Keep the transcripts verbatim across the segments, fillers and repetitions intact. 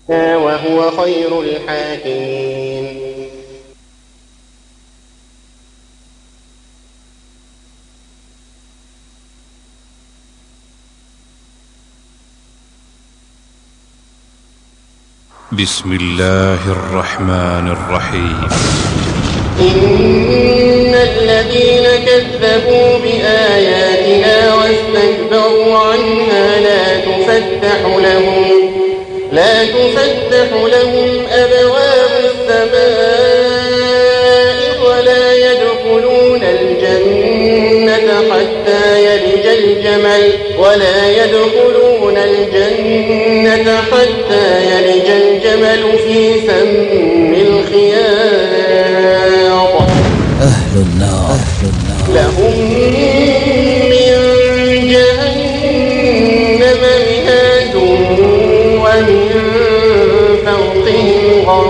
وهو خير الحاكمين. بسم الله الرحمن الرحيم. إن الذين كذبوا بآياتنا واستكبروا عنها لا تفتح لهم لا تفتح لهم أبواب السماء ولا يدخلون الجنة حتى يلج الجمل ولا يدخلون الجنة حتى يلج الجمل في سم الخياط. أهل النار لهم من جهنم مهاد ومن فوقهم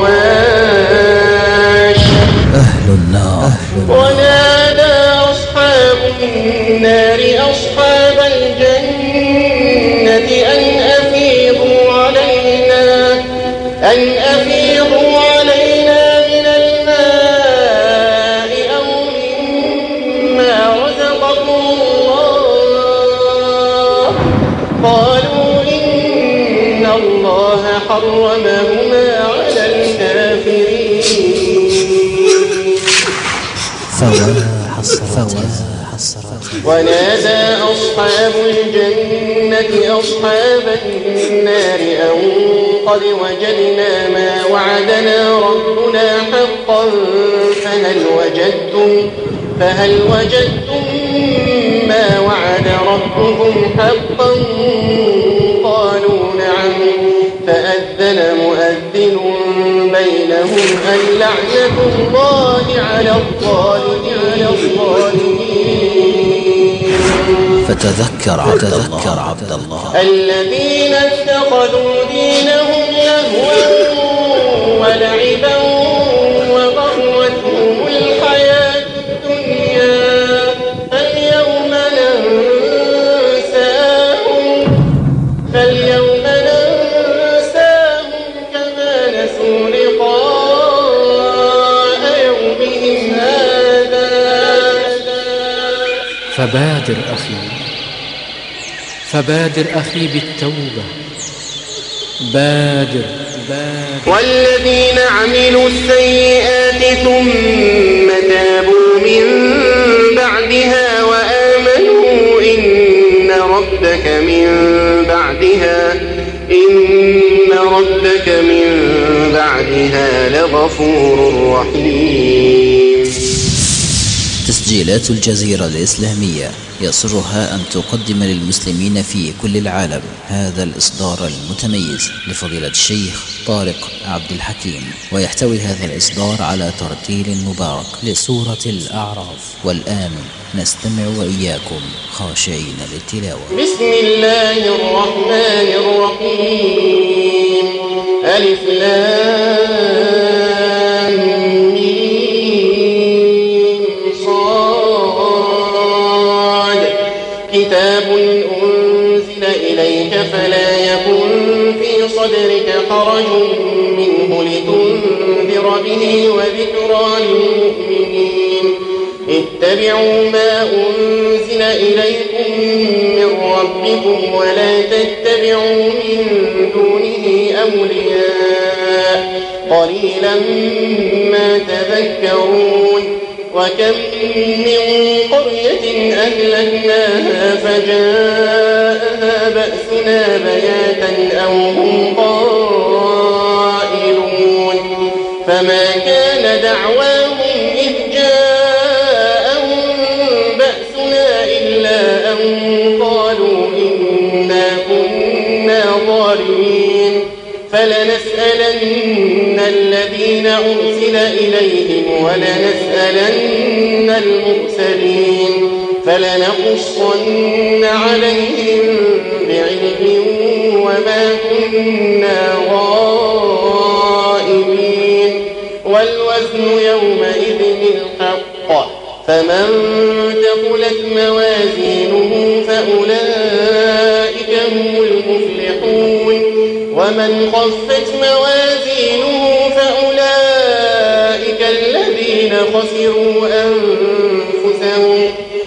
غواش. أهل النار ونادى أصحاب النار أصحاب الجنة أن أفيضوا علينا أن أفيضوا علينا من الماء أو مما رزقكم الله. قالوا إن الله حرمهما على الكافرين. ونادى أصحاب الجنة أصحاب النار أن قد وجدنا ما وعدنا ربنا حقا فهل وجدتم فهل وجدتم ما وعد ربكم حقا؟ قالوا نعم. فأذن مؤذن بينهم اللعنة الله على الظالمين. فتذكر عبد الله, عبد الله الذين اتخذوا دينهم لهوا ولعبا وغرتهم الحياة الدنيا فاليوم ننساهم فاليوم ننساهم كما نسوا لقاء يومهم هذا. فبادر أخي فبادر أخي بالتوبة. بادر بادر. والذين عملوا السيئات ثم تابوا من بعدها وآمنوا إن ربك من بعدها إن ربك من بعدها لغفور رحيم. تسجيلات الجزيرة الإسلامية يسرها أن تقدم للمسلمين في كل العالم هذا الإصدار المتميز لفضيلة الشيخ طارق عبد الحكيم، ويحتوي هذا الإصدار على ترتيل مبارك لسورة الأعراف. والآن نستمع وإياكم خاشعين للتلاوة. بسم الله الرحمن الرحيم. ألف لام ميم صاد. كتاب أنزل إليك فلا يكن في صدرك حرج منه لتنذر به وذكرى للمؤمنين. اتبعوا ما أنزل إليكم من ربكم ولا تتبعوا من دونه أولياء قليلا ما تذكرون. وكم من قرية أهلكناها فجاءها بأسنا بياتا أو هم قائلون. فما كان دعواهم إذ جاءهم بأسنا إلا أن قالوا إنا كنا ظالمين. فلنسألن الذين أرسل إليهم ولنسألن المرسلين فلنقصن عليهم بعلم وما كنا غائبين. والوزن يومئذ الحق فمن ثقلت موازينه فأولئك هم المفلحون. ومن خفت موازينه فأولئك الذين خسروا أنفسهم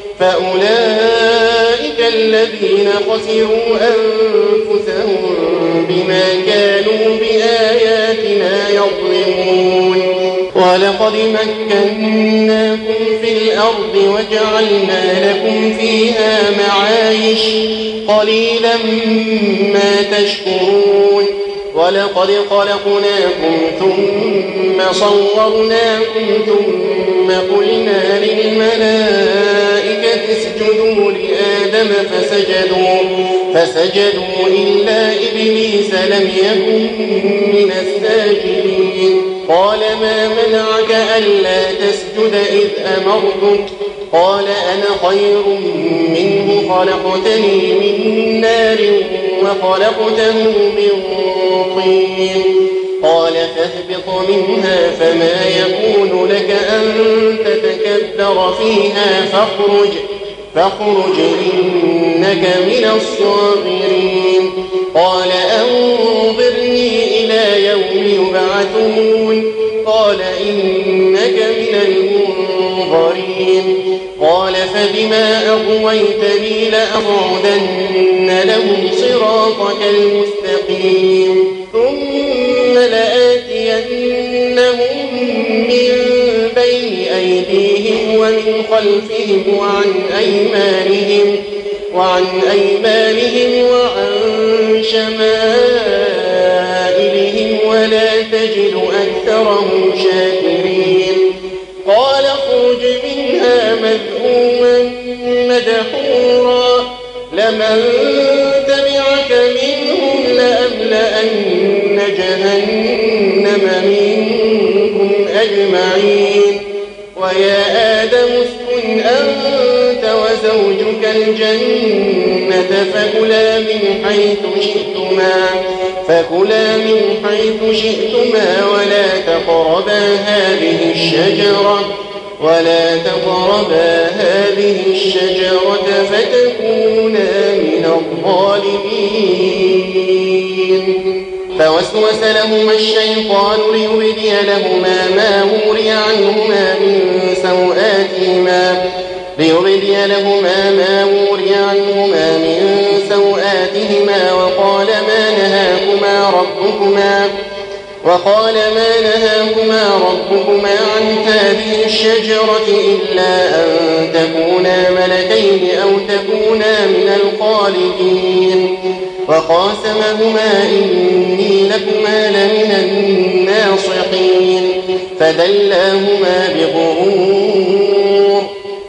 فأولئك الذين خسروا أنفسهم بما كانوا بآياتنا يظلمون. ولقد مكناكم في الأرض وجعلنا لكم فيها معايش قليلا ما تشكرون. ولقد خلقناكم ثم صورناكم ثم قلنا للملائكة اسجدوا لآدم فسجدوا, فسجدوا إلا إبليس لم يكن من الساجدين. قال ما منعك ألا تسجد إذ أمرتك؟ قال أنا خير منه خلقتني من نار وخلقته من طين. قال فاهبط منها فما يكون لك أن تتكبر فيها فاخرج, فاخرج إنك من الصاغرين. قال أنظرني إلى يوم يبعثون. قال إنك من المنظرين. قال فبما أغويتني لأقعدن لهم صراطك المستقيم ثم لآتينهم من بين أيديهم ومن خلفهم وعن أيمانهم وعن أيمانهم وعن شمائلهم ولا تجد أكثرهم شاكرين. قال اخرج منها مذءوما مدحورا لمن تبعك منهم لأملأن جهنم منكم أجمعين. ويا آدم اسكن أنت وزوجك الجنة فكلا من حيث شئتما فكلا من حيث شئتما ولا تقربا هذه الشجرة ولا تقربا هذه الشجرة فتكونا من الظالمين. فوسوس لهما الشيطان ليبدي لهما ما وري عنهما من سوآتهما ليبدي لهما ما وري عنهما من سوآتهما وقال ما نهاكما ربكما وقال ما نهاكما ربكما عن هذه الشجرة إلا أن تكونا ملكين أو تكونا من الخالدين. وقاسمهما إني لكما لمن الناصحين فدلاهما بغرور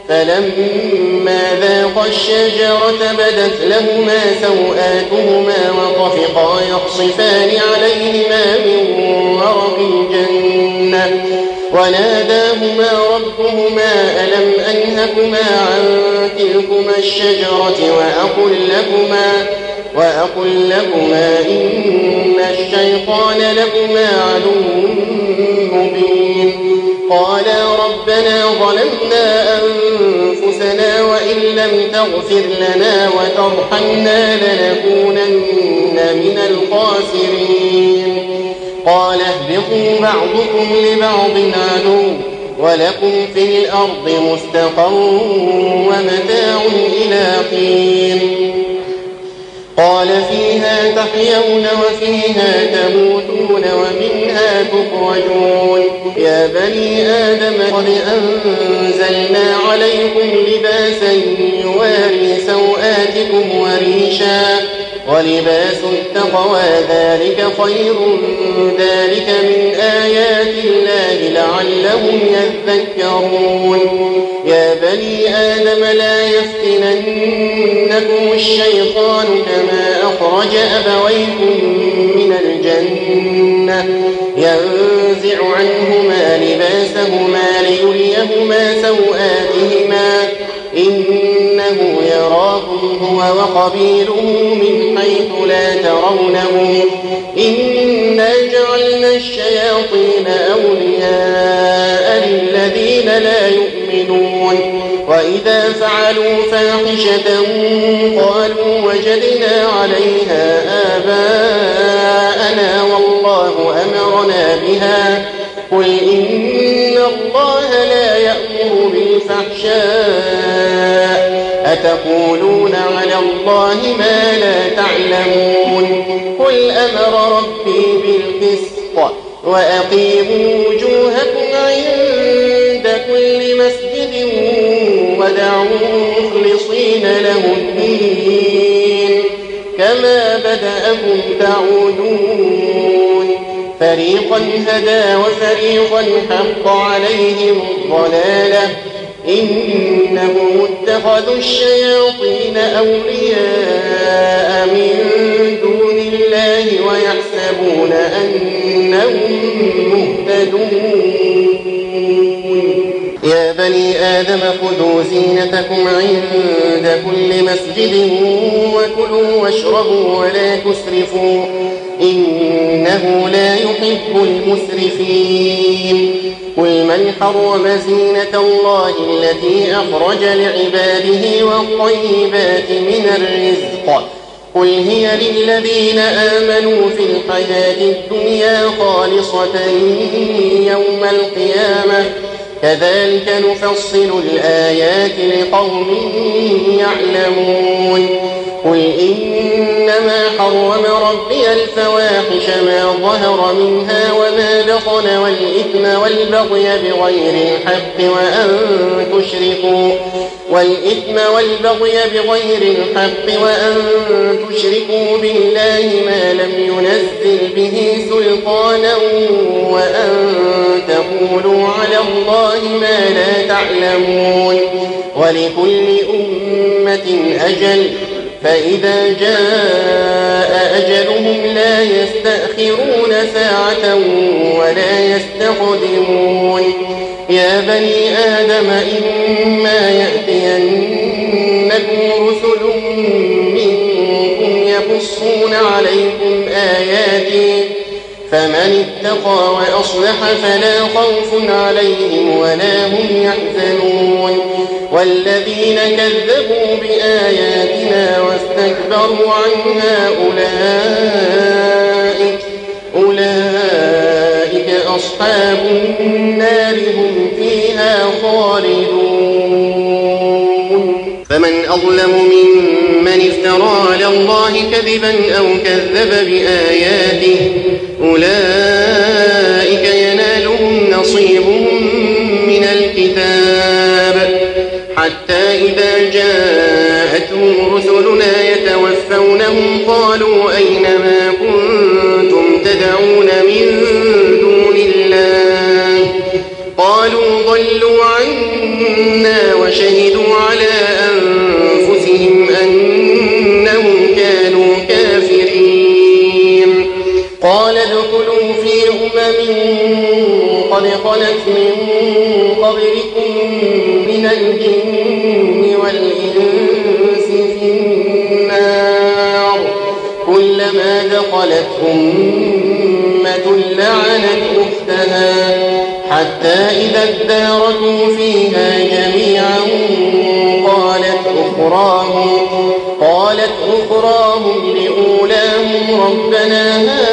فلما ذاقا الشجرة بدت لهما سوآتهما وطفقا يخصفان عليهما من ورق الجنة وناداهما ربهما ألم أنهكما عن تلكما الشجرة وأقل لكما وأقل لكما إن الشيطان لكما عدو مبين. قالا ربنا ظلمنا أنفسنا وإن لم تغفر لنا وترحمنا لنكونن من الخاسرين. قال اهبطوا بعضكم لبعض عدو ولكم في الأرض مستقر ومتاع إلى حين. قال فيها تحيون وفيها تموتون ومنها تخرجون. يا بني آدم قد أنزلنا عليكم لباسا يواري سوآتكم وريشا ولباس التقوى ذلك خير ذلك من آيات الله لعلهم يذكرون. يا بني آدم لا يفتننكم الشيطان كما أخرج أبويكم من الجنة ينزع عنهما لباسهما ليريهما سوآتهما إنه يراكم هو وقبيله من حيث لا ترونهم إنا جعلنا الشياطين أولياء للذين لا يؤمنون. وإذا فعلوا فاحشة قالوا وجدنا عليها آباءنا الله أمرنا بها قل إن الله لا يأمر بالفحشاء أتقولون على الله ما لا تعلمون قل أمر ربي بالقسط وأقيموا وجوهكم عند كل مسجد ودعوا مخلصين له الدين كما بدأكم تعودون فريقا هدى وفريقا حق عليهم الضلالة إنهم اتخذوا الشياطين أولياء من دون الله ويحسبون أنهم مهتدون يا بني آدم خذوا زينتكم عند كل مسجد وكلوا واشربوا ولا تسرفوا إنه لا يحب المسرفين قل من حرم زينة الله التي أخرج لعباده والطيبات من الرزق قل هي للذين آمنوا في الحياة الدنيا خالصة يوم القيامة كذلك نفصل الآيات لقوم يعلمون قل إنما حرم ربي الفواحش ما ظهر منها وما بطن والإثم والبغي بغير الحق وأن تشركوا والإثم والبغي بغير الحق وأن تشركوا بالله ما لم ينزل به سلطانا وأن تقولوا على الله ما لا تعلمون ولكل أمة أجل فإذا جاء أجلهم لا يستأخرون ساعة ولا يستقدمون يا بني آدم إما يأتينكم رسل منكم يقصون عليكم آياتي فمن اتقى وأصلح فلا خوف عليهم ولا هم يحزنون والذين كذبوا بآياتنا واستكبروا عنها أولئك أولئك أصحاب النار هم فيها خالدون فمن أظلم ممن افترى على الله كذبا أو كذب بآياته أولئك ينالهم نصيبهم من الكتاب حتى إذا جاءتهم رسلنا يتوفونهم قالوا أين ما كنتم تدعون من دون الله قالوا ضلوا عنا وشهدوا على أنفسهم أنهم كانوا كافرين قال ادخلوا في أمم قد خلت من قبلكم من الجن والإنس في النار كلما دخلت أمة لعنت أختها حتى إذا اداركوا فيها جميعا قالت أخراهم قالت أخراهم لأولاهم ربنا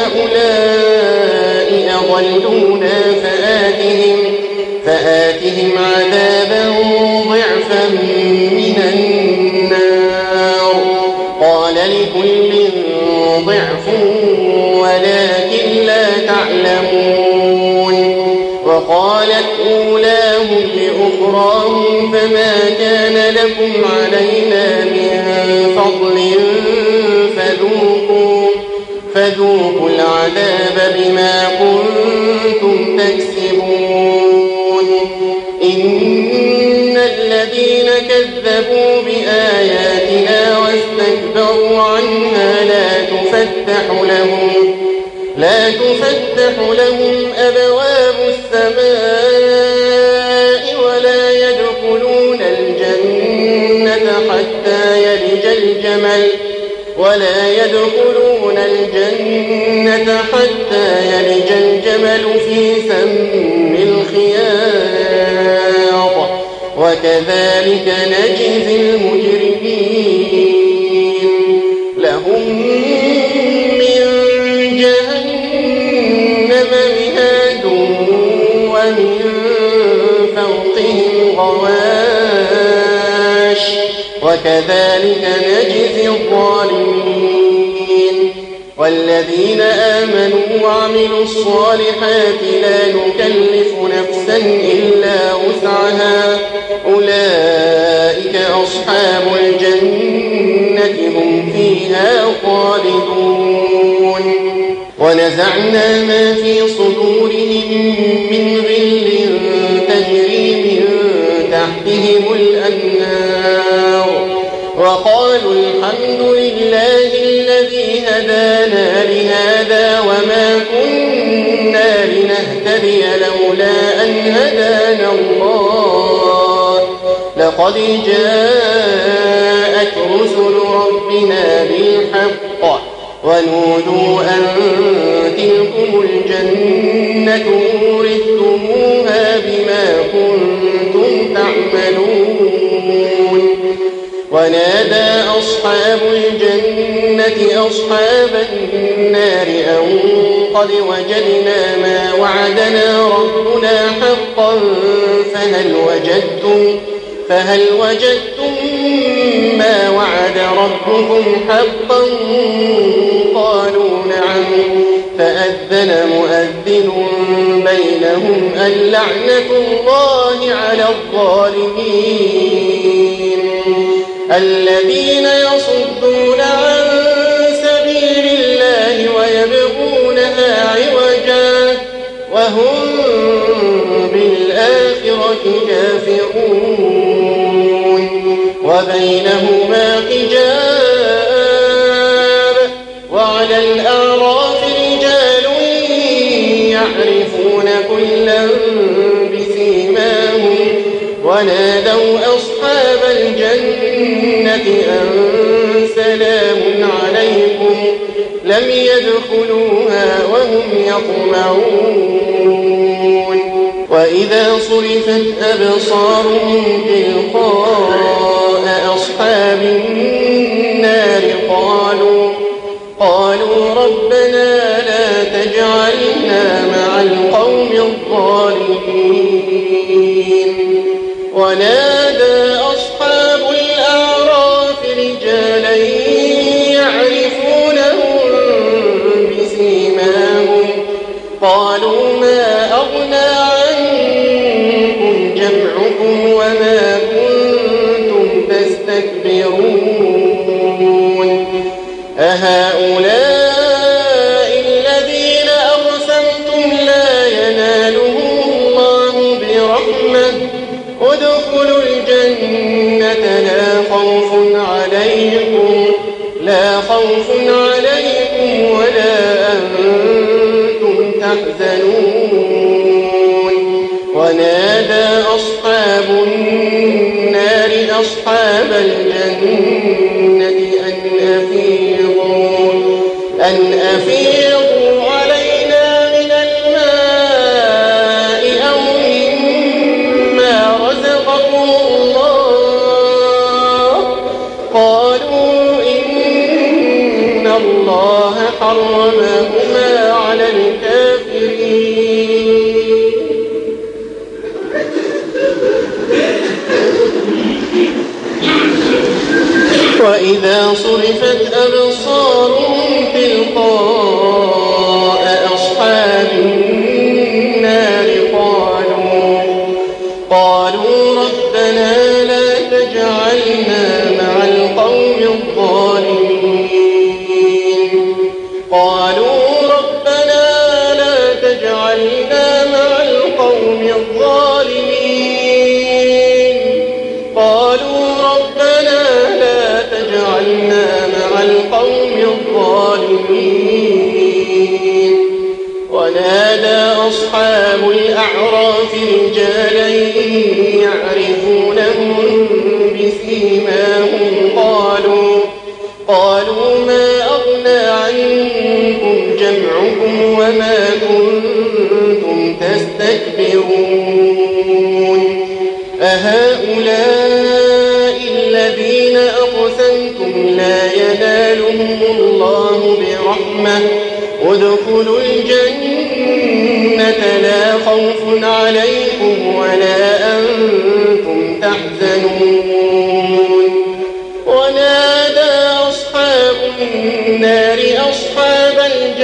هؤلاء أضلونا فآتهم فآتهم عذابا ضعفا من النار قال لكل ضعف ولكن لا تعلمون وقالت أولاهم لأخراهم فما كان لكم علينا من فضل فذوقوا فذوقوا العذاب بما كنتم تكسبون إن الذين كذبوا بآياتنا واستكبروا عنها لا تفتح لهم لا تفتح لهم أبواب السماء ولا يدخلون الجنة حتى يلج الجمل ولا يدخلون الجنة حتى يلج الجمل في سم الخياط وكذلك نجزي المجرمين لهم من جهنم ومن فوقهم غواش وكذلك نجزي الظالمين. والذين آمنوا وعملوا الصالحات لا نكلف نفسا إلا وسعها أولئك أصحاب الجنة هم فيها خالدون. ونزعنا ما في صدورهم من غل تجري من تحتهم الأنهار وقالوا الحمد لله الذي هدانا لهذا وما كنا لنهتدي لولا أن هدانا الله لقد جاءت رسل ربنا بالحق ونودوا أن تلكم الجنة أورثتموها بما كنتم تعملون. ونادى أصحاب الجنة أصحاب النار أن قد وجدنا ما وعدنا ربنا حقا فهل وجدتم, فهل وجدتم ما وعد ربكم حقا قالوا نعم فأذن مؤذن بينهم اللعنة الله على الظالمين الذين يصدون عن سبيل الله ويبغونها عوجا وهم بالآخرة كافرون وبينهما حجاب وعلى الأعراف رجال يعرفون كلا بسيماهم ونادوا أصحاب الجنة أن سلام عليكم لم يدخلوها وهم يطمعون. وإذا صرفت أبصارهم تلقاء أصحاب النار قالوا قالوا ربنا لا تجعلنا مع القوم الظالمين. ونادى أصحاب الأعراف رجالا يعرفونهم بسيماهم قالوا ما أغنى عنكم جمعكم وما كنتم تستكبرون أهؤلاء الذين أقسمتم لا ينالهم الله برحمة ادخلوا الجنة لا خوف عليكم لا خوف عليكم ولا أنتم تحزنون. ونادى أصحاب النار أصحاب الجنة أن أفيضوا أن أفيضوا علينا من الماء أو مما رزقكم الله قالوا إن الله حرمهما على الكافرين. وإذا صرفت أبصارهم تلقاء أصحاب النار قالوا قالوا ربنا لا تجعلنا مع القوم الظالمين قالوا ربنا لا تجعلنا مع القوم الظالمين قالوا ربنا لا تجعلنا مع القوم الظالمين. ونادى أصحاب الأعراف رجالا يعرفونهم بسيماهم قالوا قالوا ما أغنى عنكم جمعكم وما كنتم تستكبرون أهؤلاء الذين أقسمتم لا ينالهم الله برحمة ادخلوا الجنة لا خوف عليكم ولا أنتم تحزنون ونادى أصحاب النار أصحاب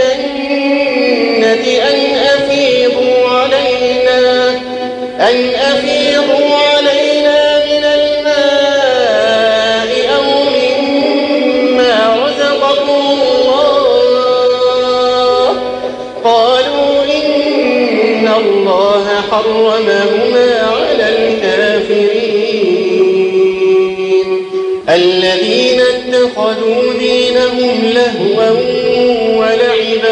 الجنة أن أفيضوا علينا أن أفيضوا علينا من الماء أو مما رزقكم الله قالوا إن الله حرمهما على الكافرين الذين اتخذوا دينهم لهوا ولعبا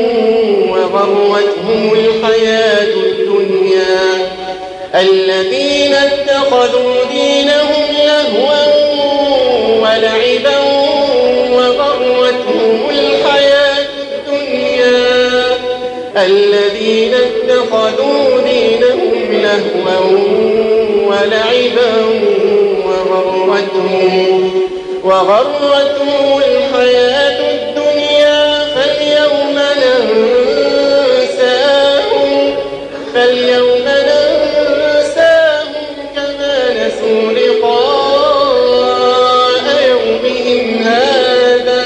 وغرتهم الحياة الدنيا الذين اتخذوا دينهم لهوا ولعبا وغرتهم الحياة الدنيا الذين اتخذوا دينهم لهوا ولعبا وغرتهم وغرتهم الحياة الدنيا فاليوم ننساهم فاليوم ننساهم كما نسوا لقاء يومهم هذا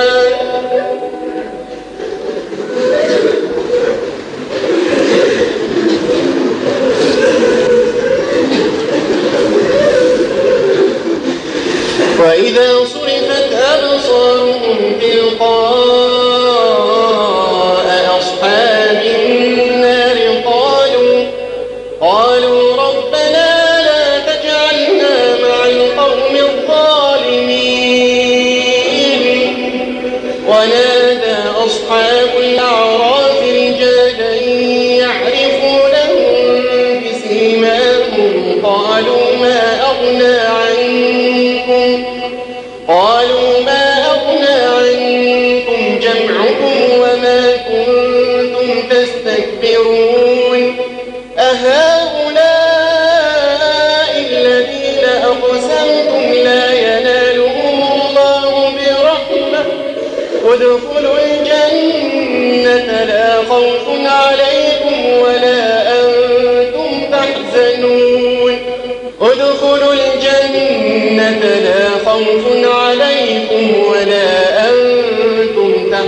وإذا صرفت أبصارهم تلقاء أصحاب النار قالوا قالوا ربنا لا تجعلنا مع القوم الظالمين ونادى أصحاب الأعراف رجالا يعرفونهم بسيماهم قالوا ما أغنى عنكم قالوا ما أغنى عنكم جمعكم وما كنتم تستكبرون أهؤلاء الذين أقسمتم لا ينالهم الله برحمة ادخلوا الجنة لا خوف عليكم ولا أنتم تحزنون ادخلوا الجنة لا خوف عليكم ولا أنتم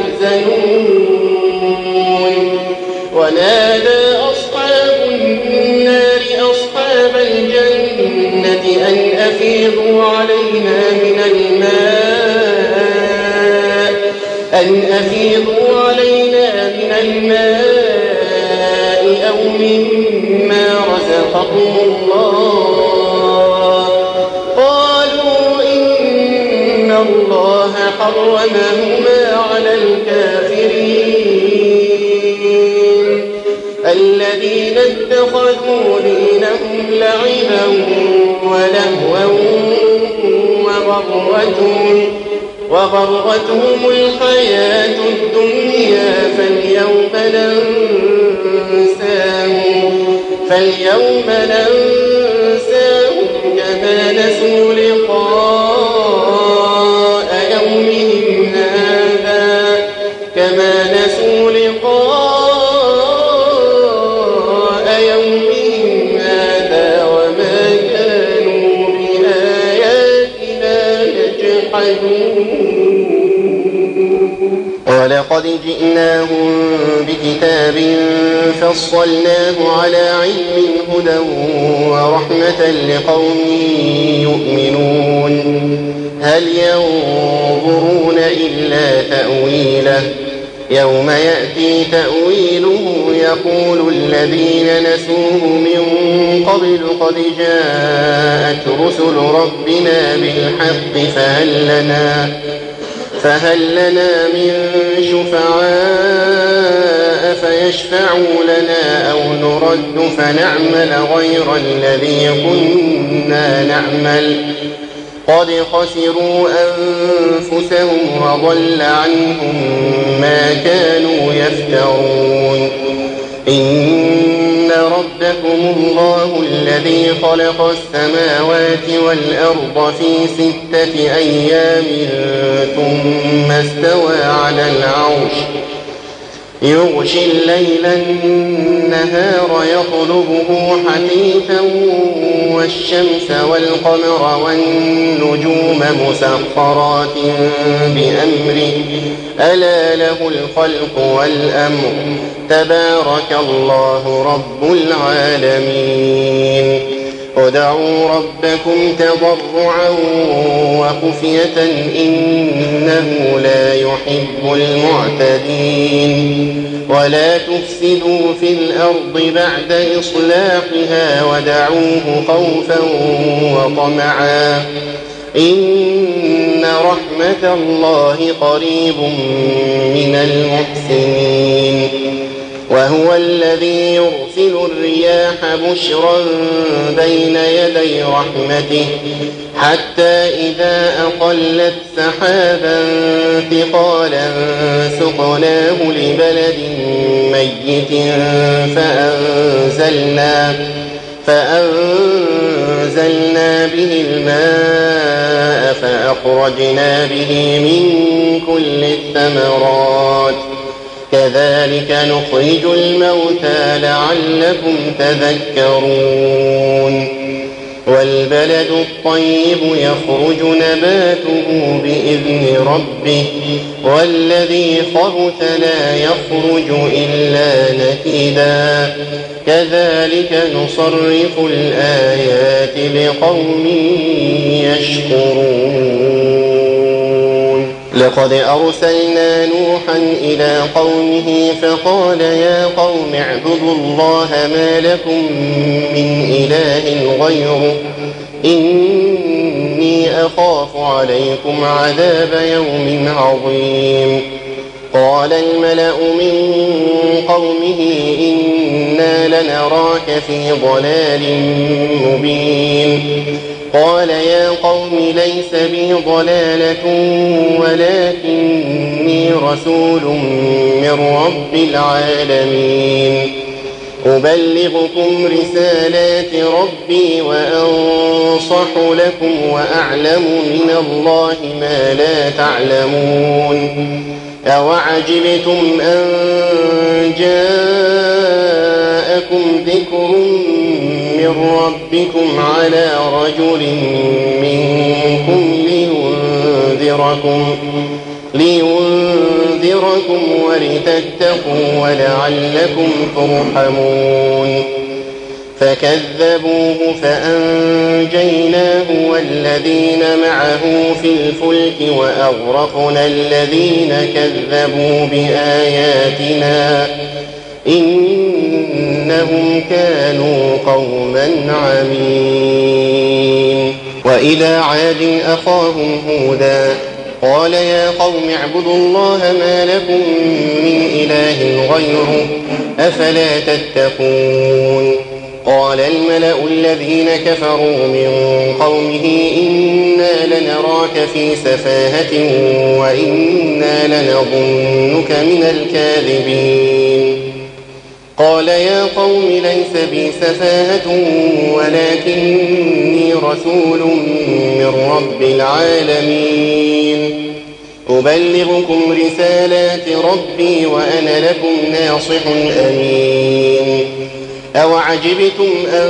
تحزنون ونادى أصحاب النار أصحاب الجنة أن أفيضوا علينا من الماء أن أفيضوا علينا من الماء أو مما رزقكم الله قالوا إن الله حرمهما على الكافرين الذين اتخذوا دينهم لعبا ولهوا وغرتهم وغرتهم الحياة الدنيا فاليوم ننساهم فاليوم ننساهم كما نسوا لقاء يومهم هذا كما نسوا لقاء يومهم هذا وما كانوا بآياتنا يجحدون ولقد جئناهم بكتاب فصلناه على علم هدى ورحمة لقوم يؤمنون هل ينظرون إلا تأويله يوم يأتي تأويله يقول الذين نسوه من قبل قد جاءت رسل ربنا بالحق فهل لنا فهل لنا من شفعاء فيشفعوا لنا أو نرد فنعمل غير الذي كنا نعمل قد خسروا أنفسهم وضل عنهم ما كانوا يفترون إن ربكم الله الذي خلق السماوات والأرض في ستة أيام ثم استوى على العرش يغشي الليل النهار يطلبه حثيثا والشمس والقمر والنجوم مسخرات بأمره ألا له الخلق والأمر تبارك الله رب العالمين ادعوا ربكم تضرعا وخفية إنه لا يحب المعتدين ولا تفسدوا في الأرض بعد إصلاحها ودعوه خوفا وطمعا إن رحمة الله قريب من المحسنين وهو الذي يرسل الرياح بشرا بين يدي رحمته حتى إذا أقلت سحابا ثقالا سقناه لبلد ميت فأنزلنا, فأنزلنا به الماء فأخرجنا به من كل الثمرات كذلك نخرج الموتى لعلكم تذكرون والبلد الطيب يخرج نباته بإذن ربه والذي خبث لا يخرج إلا نكدا كذلك نصرف الآيات لقوم يشكرون لقد أرسلنا نوحا إلى قومه فقال يا قوم اعبدوا الله ما لكم من إله غيره إني أخاف عليكم عذاب يوم عظيم قال الملأ من قومه إنا لنراك في ضلال مبين قال يا قوم ليس بي ضلالة ولكني رسول من رب العالمين أبلغكم رسالات ربي وأنصح لكم وأعلم من الله ما لا تعلمون أوعجبتم أن جاءكم ذكر من ربكم على رجل منكم لينذركم, لينذركم ولتتقوا ولعلكم ترحمون فكذبوه فأنجيناه والذين معه في الفلك وأغرقنا الذين كذبوا بآياتنا إنهم كانوا قوما عمين وإلى عاد أخاهم هودا قال يا قوم اعبدوا الله ما لكم من إله غيره أفلا تتقون قال الملأ الذين كفروا من قومه إنا لنراك في سفاهة وإنا لنظنك من الكاذبين قال يا قوم ليس بي سفاهة ولكني رسول من رب العالمين أبلغكم رسالات ربي وأنا لكم ناصح أمين أوعجبتم أن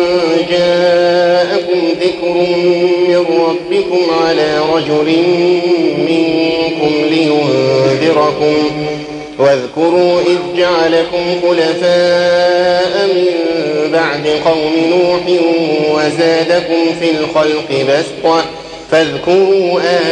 جاءكم ذكر من ربكم على رجل منكم لينذركم واذكروا إذ جعلكم خلفاء من بعد قوم نوح وزادكم في الخلق بسطة فاذكروا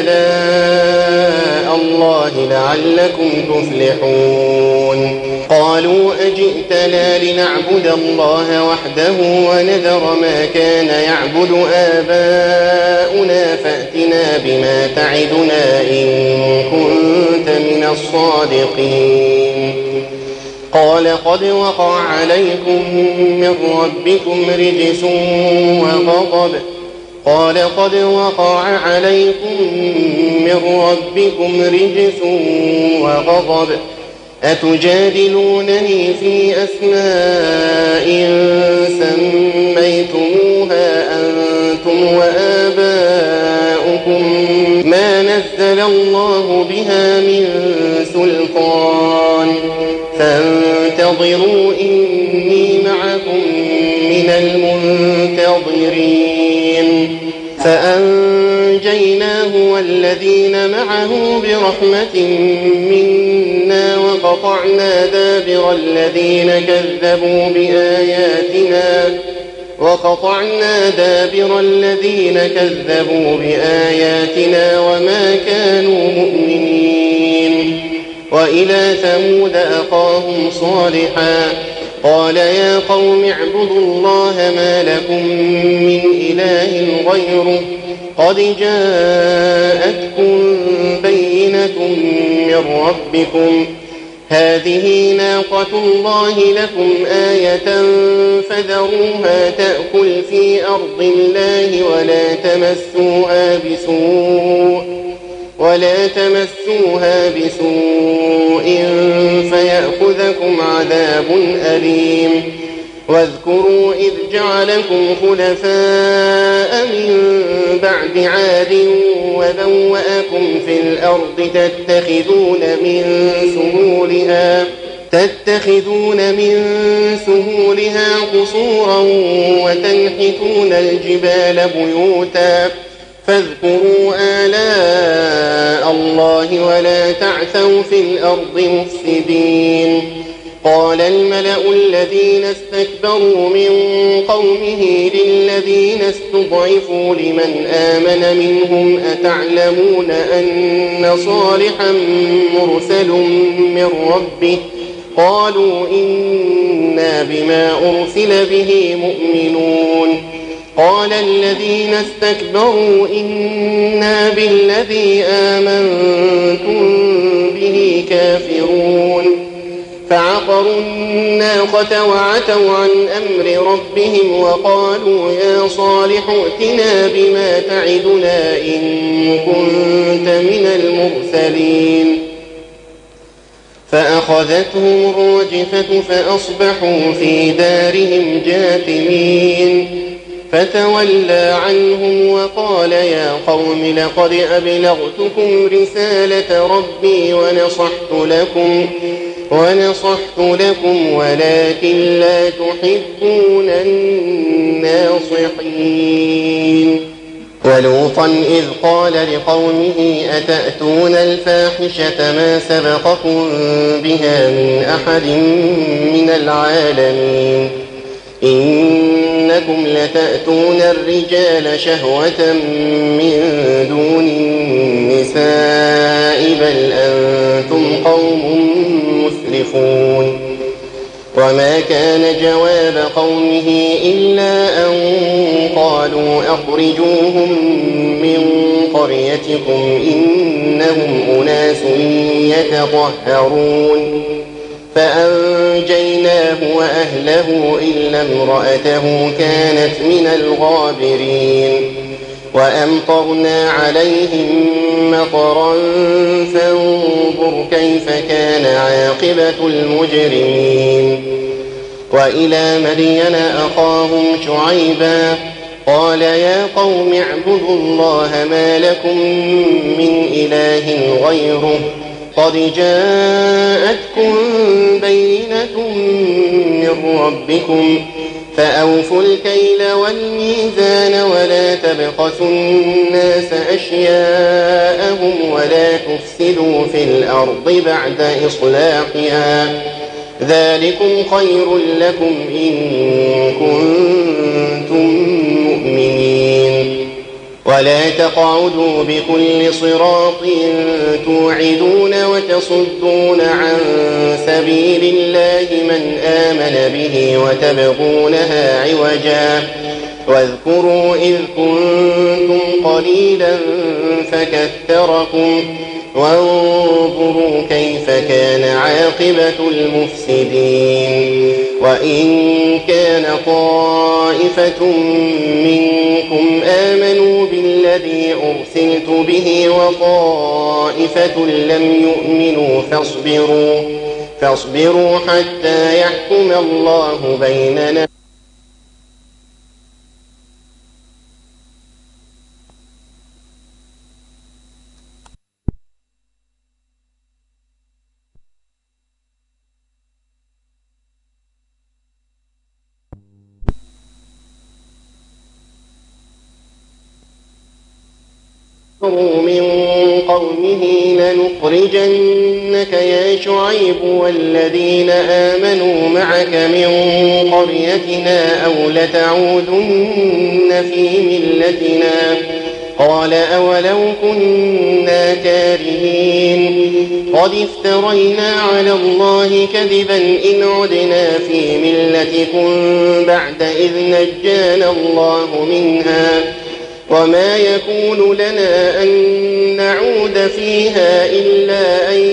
آلاء الله لعلكم تفلحون قالوا أجئتنا لنعبد الله وحده ونذر ما كان يعبد آباؤنا فأتنا بما تعدنا إن كنت من الصادقين قال قد وقع عليكم من ربكم رجس وغضب قال قد وقع عليكم من ربكم رجس وغضب أتجادلونني في أسماء سميتموها أنتم وآباؤكم ما نزل الله بها من سلطان فانتظروا إني معكم من المنتظرين. فأنجيناه والذين معه برحمة منا وقطعنا دابر الذين كذبوا بآياتنا وقطعنا دابر الذين كذبوا بآياتنا وما كانوا مؤمنين. وإلى ثمود أخاهم صالحا قال يا قوم اعبدوا الله ما لكم من إله غيره قد جاءتكم بينة من ربكم هذه ناقة الله لكم آية فذروها تأكل في أرض الله ولا تمسوها بسوء ولا تمسوها بسوء فيأخذكم عذاب أليم. واذكروا إذ جعلكم خلفاء من بعد عاد وبوأكم في الأرض تتخذون من سهولها تتخذون من سهولها قصورا وتنحتون الجبال بيوتا فاذكروا آلاء الله ولا تعثوا في الأرض مفسدين. قال الملأ الذين استكبروا من قومه للذين استضعفوا لمن آمن منهم أتعلمون أن صالحا مرسل من ربه قالوا إنا بما أرسل به مؤمنون. قال الذين استكبروا إنا بالذي آمنتم به كافرون. فعقروا الناقة وعتوا عن أمر ربهم وقالوا يا صالح ائتنا بما تعدنا إن كنت من المرسلين. فأخذتهم الرجفة فأصبحوا في دارهم جاثمين. فتولى عنهم وقال يا قوم لقد أبلغتكم رسالة ربي ونصحت لكم ونصحت لكم ولكن لا تحبون الناصحين. ولوطا إذ قال لقومه أتأتون الفاحشة ما سبقكم بها من أحد من العالمين إنكم لتأتون الرجال شهوة من دون النساء بل أنتم قوم مسرفون. وما كان جواب قومه إلا أن قالوا أخرجوهم من قريتكم إنهم أناس يتطهرون. فأنجيناه وأهله إلا امرأته كانت من الغابرين. وأمطرنا عليهم مطرا فانظر كيف كان عاقبة المجرمين. وإلى مدين أخاهم شعيبا قال يا قوم اعبدوا الله ما لكم من إله غيره قد جاءتكم بينة من ربكم فأوفوا الكيل والميزان ولا تبخسوا الناس أشياءهم ولا تفسدوا في الأرض بعد إصلاحها ذلكم خير لكم إن كنتم مؤمنين. ولا تقعدوا بكل صراط توعدون وتصدون عن سبيل الله من آمن به وتبغونها عوجا واذكروا إذ كنتم قليلا فكثركم وانظروا كيف كان عاقبة المفسدين. وإن كان طائفة منكم آمنوا بالذي أرسلت به وطائفة لم يؤمنوا فاصبروا فاصبروا حتى يحكم الله بيننا من قومه لنخرجنك يا شعيب والذين آمنوا معك من قريتنا أو لتعودن في ملتنا قال أولو كنا كارهين قد افترينا على الله كذبا إن عدنا في ملتكم بعد إذ نجانا الله منها وما يكون لنا أن نعود فيها إلا أن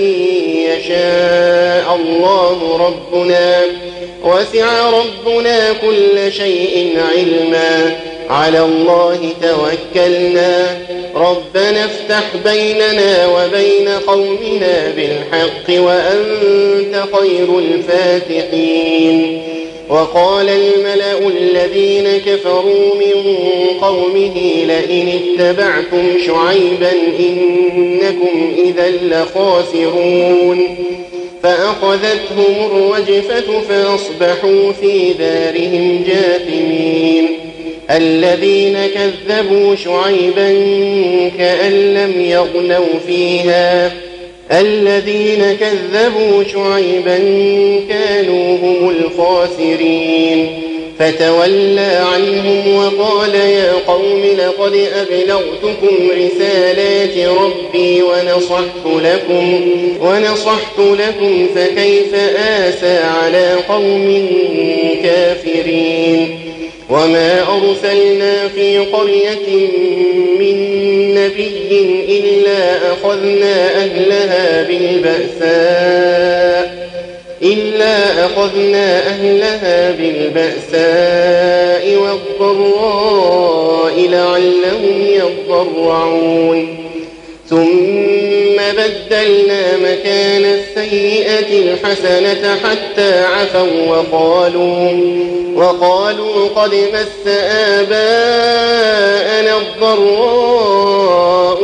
يشاء الله ربنا وسع ربنا كل شيء علما على الله توكلنا ربنا افتح بيننا وبين قومنا بالحق وأنت خير الفاتحين. وقال الملأ الذين كفروا من قومه لئن اتبعتم شعيبا إنكم إذا لخاسرون فأخذتهم الرجفة فأصبحوا في دارهم جاثمين. الذين كذبوا شعيبا كأن لم يغنوا فيها الذين كذبوا شعيبا كانوا هم الخاسرين فتولى عنهم وقال يا قوم لقد أبلغتكم رسالات ربي ونصحت لكم ونصحت لكم فكيف آسى على قوم كافرين. وما أرسلنا في قرية من نبي إلا أخذنا أهلها بالبأساء إلا أخذنا أهلها بالبأساء والضراء لعلهم يضرعون ثم بدلنا مكان السيئة الحسنة حتى عفوا وقالوا وقالوا قد مس آباءنا الضراء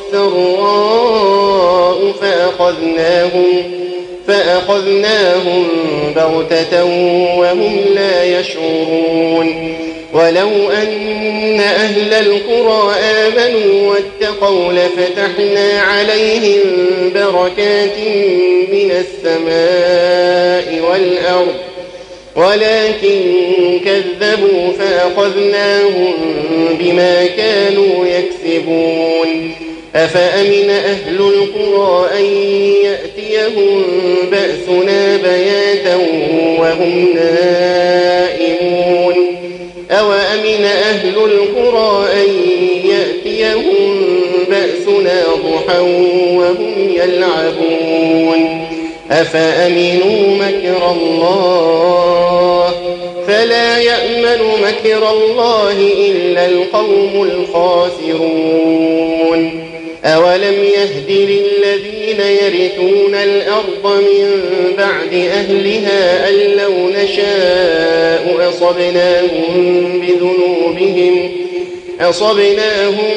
والسراء فأخذناهم فأخذناهم بغتة وهم لا يشعرون. ولو أن أهل القرى آمنوا واتقوا لفتحنا عليهم بركات من السماء والأرض ولكن كذبوا فأخذناهم بما كانوا يكسبون. أفأمن أهل القرى أن يأتيهم بأسنا بياتا وهم نائمون أوأمن أهل القرى أن يأتيهم بأسنا ضحى وهم يلعبون. أفأمنوا مكر الله فلا يأمن مكر الله إلا القوم الخاسرون. أولم يهد للذين يرثون الأرض من بعد أهلها أن لو نشاء أصبناهم بذنوبهم أصبناهم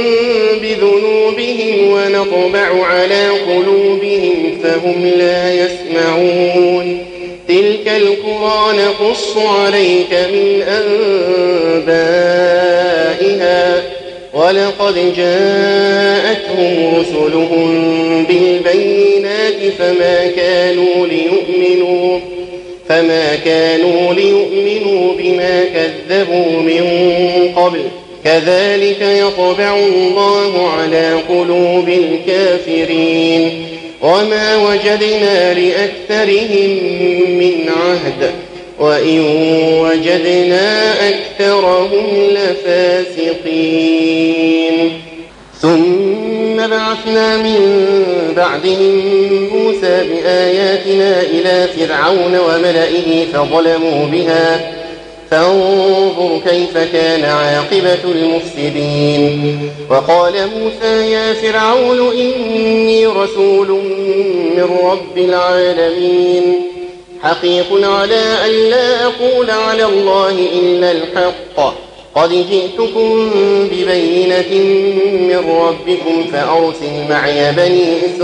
بذنوبهم ونطبع على قلوبهم فهم لا يسمعون. تلك القرى نقص عليك من أنبائها ولقد جاءتهم رسلهم بالبينات فما كانوا ليؤمنوا فما كانوا ليؤمنوا بما كذبوا من قبل كذلك يطبع الله على قلوب الكافرين. وما وجدنا لأكثرهم من عهد وإن وجدنا أكثرهم لفاسقين. ثم بعثنا من بعدهم موسى بآياتنا إلى فرعون وملئه فظلموا بها فانظر كيف كان عاقبة المفسدين. وقال موسى يا فرعون إني رسول من رب العالمين حقيق على أن لا أقول على الله إلا الحق قد جئتكم ببينة من ربكم فأرسل معي بني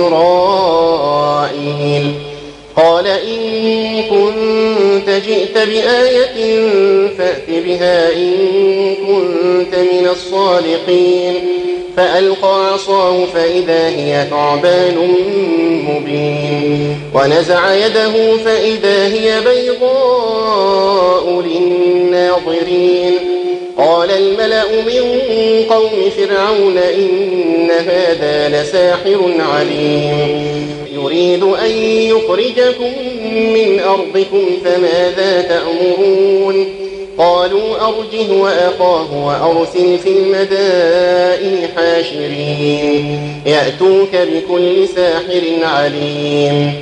إسرائيل. قال إن كنت جئت بآية فأت بها إن كنت من الصادقين. فألقى عصاه فإذا هي ثعبان مبين ونزع يده فإذا هي بيضاء للناظرين قال الملأ من قوم فرعون إن هذا لساحر عليم يريد أن يخرجكم من أرضكم فماذا تأمرون قالوا أرجه وأخاه وأرسل في المدائن حاشرين يأتوك بكل ساحر عليم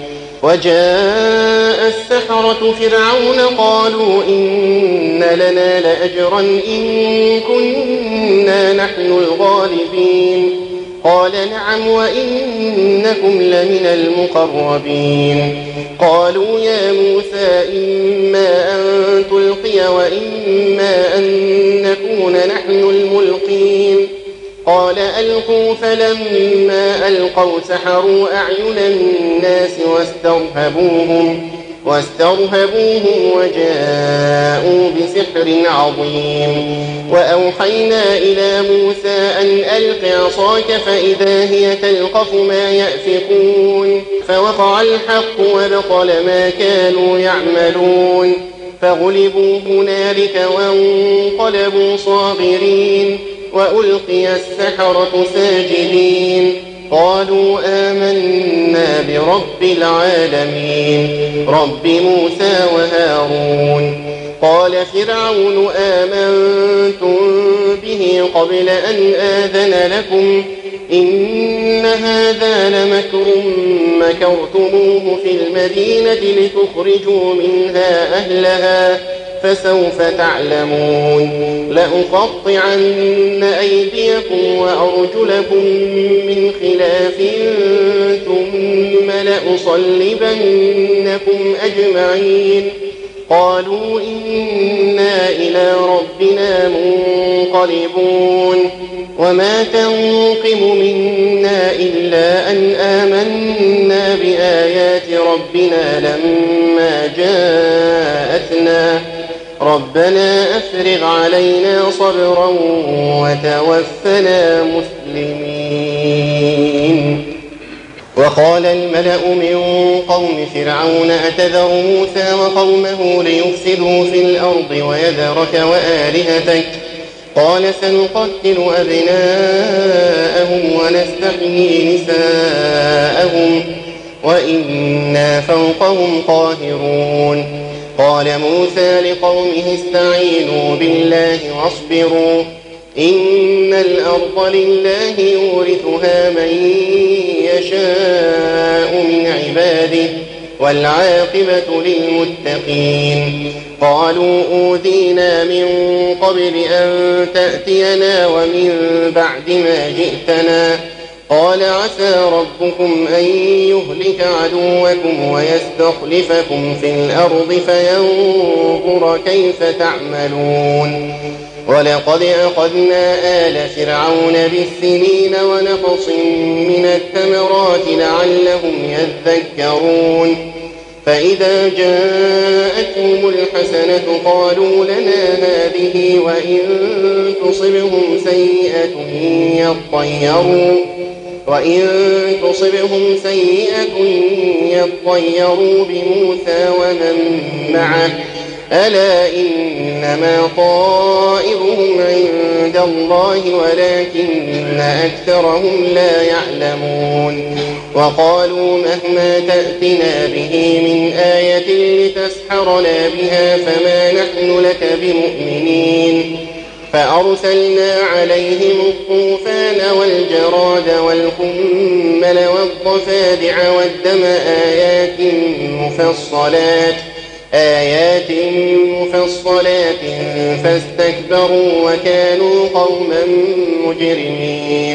وجاء السحرة فرعون قالوا إن لنا لأجرا إن كنا نحن الغالبين قال نعم وإنكم لمن المقربين قالوا يا موسى إما أن تلقي وإما أن نكون نحن الملقين قال ألقوا فلما ألقوا سحروا أعين الناس واسترهبوهم واسترهبوهم وجاءوا بسحر عظيم وأوحينا إلى موسى أن ألق عصاك فإذا هي تلقف ما يأفكون فوقع الحق وبطل ما كانوا يعملون فغلبوا هنالك وانقلبوا صاغرين وألقي السحرة ساجدين قالوا آمنا برب العالمين رب موسى وهارون قال فرعون آمنتم به قبل أن آذن لكم إن هذا لمكر مكرتموه في المدينة لتخرجوا منها أهلها فسوف تعلمون لأقطعن أيديكم وأرجلكم من خلاف ثم لأصلبنكم أجمعين قالوا إنا إلى ربنا منقلبون وما تنقم منا إلا أن آمنا بآيات ربنا لما جاءتنا ربنا أفرغ علينا صبرا وتوفنا مسلمين وقال الملأ من قوم فرعون أتذر موسى وقومه ليفسدوا في الأرض ويذرك وآلهتك قال سنقتل أبناءهم ونستحيي نساءهم وإنا فوقهم قاهرون قال موسى لقومه استعينوا بالله واصبروا إن الأرض لله يورثها من يشاء من عباده والعاقبة للمتقين قالوا أوذينا من قبل أن تأتينا ومن بعد ما جئتنا قال عسى ربكم أن يهلك عدوكم ويستخلفكم في الأرض فينظر كيف تعملون ولقد أخذنا آل فرعون بالسنين ونقص من الثمرات لعلهم يذكرون فإذا جاءتهم الحسنة قالوا لنا هذه وإن تصبهم سيئة يطيروا وإن تصبهم سيئة يطيروا بموسى ومن معه ألا إنما طائرهم عند الله ولكن أكثرهم لا يعلمون وقالوا مهما تأتنا به من آية لتسحرنا بها فما نحن لك بمؤمنين فأرسلنا عليهم الطوفان والجراد والقمل والضفادع والدم آيات مفصلات آيات مفصلات فاستكبروا وكانوا قوما مجرمين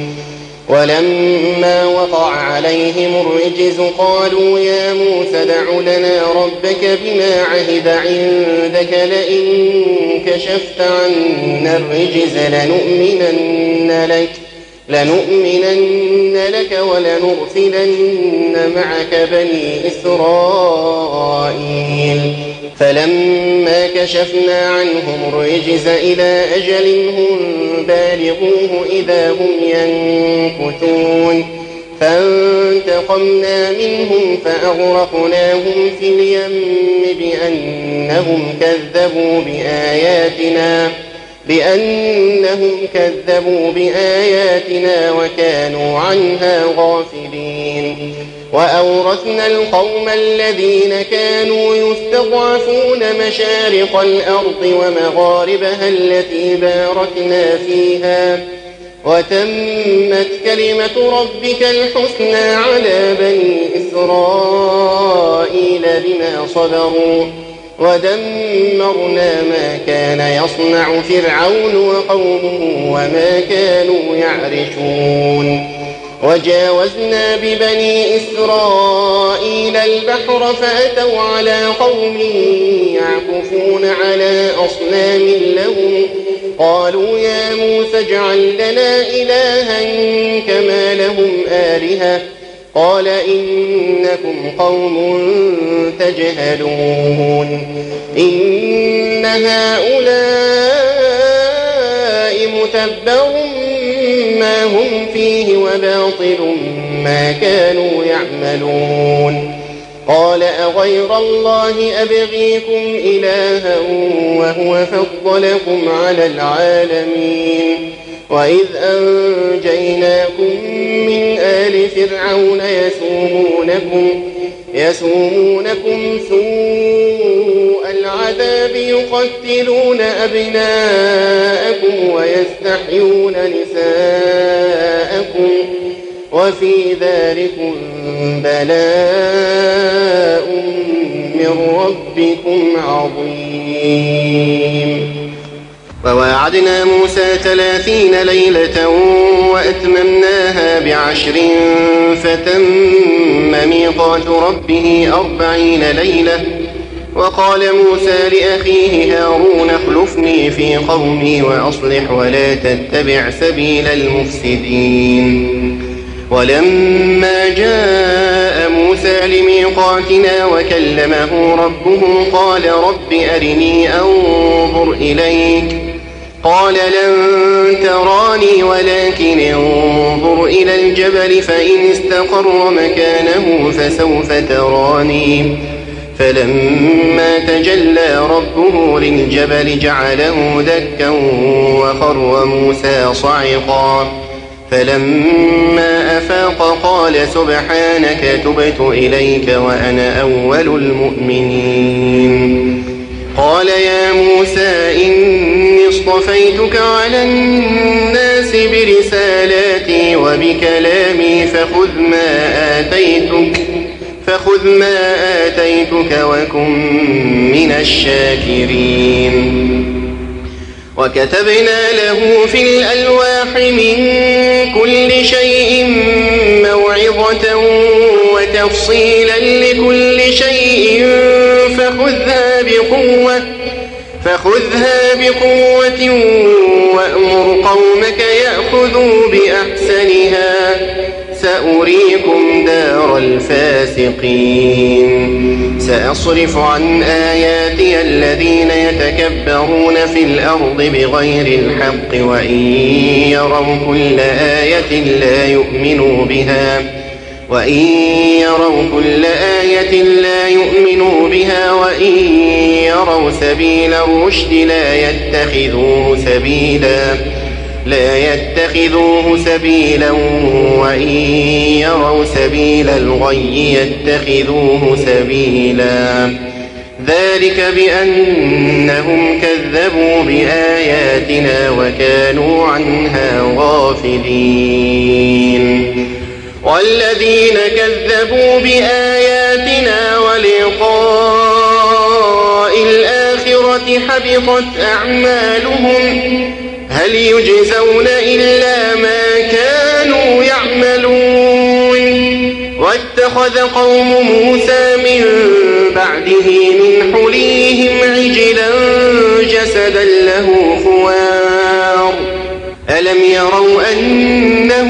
ولما وقع عليهم الرجز قالوا يا موسى دع لنا ربك بما عهد عندك لئن كشفت عنا الرجز لنؤمنن لك لنؤمنن لك ولنرسلن معك بني إسرائيل فلما كشفنا عنهم الرجز إلى أجل هم بالغوه إذا هم ينكثون فانتقمنا منهم فأغرقناهم في اليم بأنهم كذبوا بآياتنا بأنهم كذبوا بآياتنا وكانوا عنها غافلين وأورثنا القوم الذين كانوا يستضعفون مشارق الأرض ومغاربها التي باركنا فيها وتمت كلمة ربك الحسنى على بني إسرائيل بما صبروا ودمرنا ما كان يصنع فرعون وقومه وما كانوا يعرشون وجاوزنا ببني إسرائيل البحر فأتوا على قوم يعكفون على أصنام لهم قالوا يا موسى اجعل لنا إلها كما لهم آلهة قال إنكم قوم تجهلون إن هؤلاء متبر ما هم فيه وباطل ما كانوا يعملون قال أغير الله أبغيكم إلها وهو فضلكم على العالمين وإذ أنجيناكم من آل فرعون يسومونكم, يسومونكم سوء العذاب يقتلون أبناءكم ويستحيون نساءكم وفي ذلكم بلاء من ربكم عظيم وواعدنا موسى ثلاثين ليلة وأتممناها بعشر فتم ميقات ربه أربعين ليلة وقال موسى لأخيه هارون اخلفني في قومي وأصلح ولا تتبع سبيل المفسدين ولما جاء موسى لميقاتنا وكلمه ربه قال رب أرني أنظر إليك قال لن تراني ولكن انظر إلى الجبل فإن استقر مكانه فسوف تراني فلما تجلى ربه للجبل جعله دكا وخر موسى صعقا فلما أفاق قال سبحانك تبت إليك وأنا أول المؤمنين قال يا موسى إني اصطفيتك على الناس برسالاتي وبكلامي فخذ ما آتيتك فخذ ما آتيتك وكن من الشاكرين وكتبنا له في الألواح من كل شيء موعظة وتفصيلا لكل شيء فخذها بقوة فخذها بقوة وأمر قومك يأخذوا بأحسنها سأريكم دار الفاسقين سأصرف عن آياتي الذين يتكبرون في الأرض بغير الحق وإن يروا كل آية لا يؤمنوا بها وإن يروا كل آية لا يؤمنوا بها وإن يروا سبيل الرشد لا يتخذوه سبيلا لا يتخذوه سبيلا وإن يروا سبيل الغي يتخذوه سبيلا ذلك بأنهم كذبوا بآياتنا وكانوا عنها غافلين والذين كذبوا بآياتنا ولقاء الآخرة حبطت أعمالهم هل يجزون إلا ما كانوا يعملون واتخذ قوم موسى من بعده من حليهم عجلا جسدا له خوار ألم يروا أنه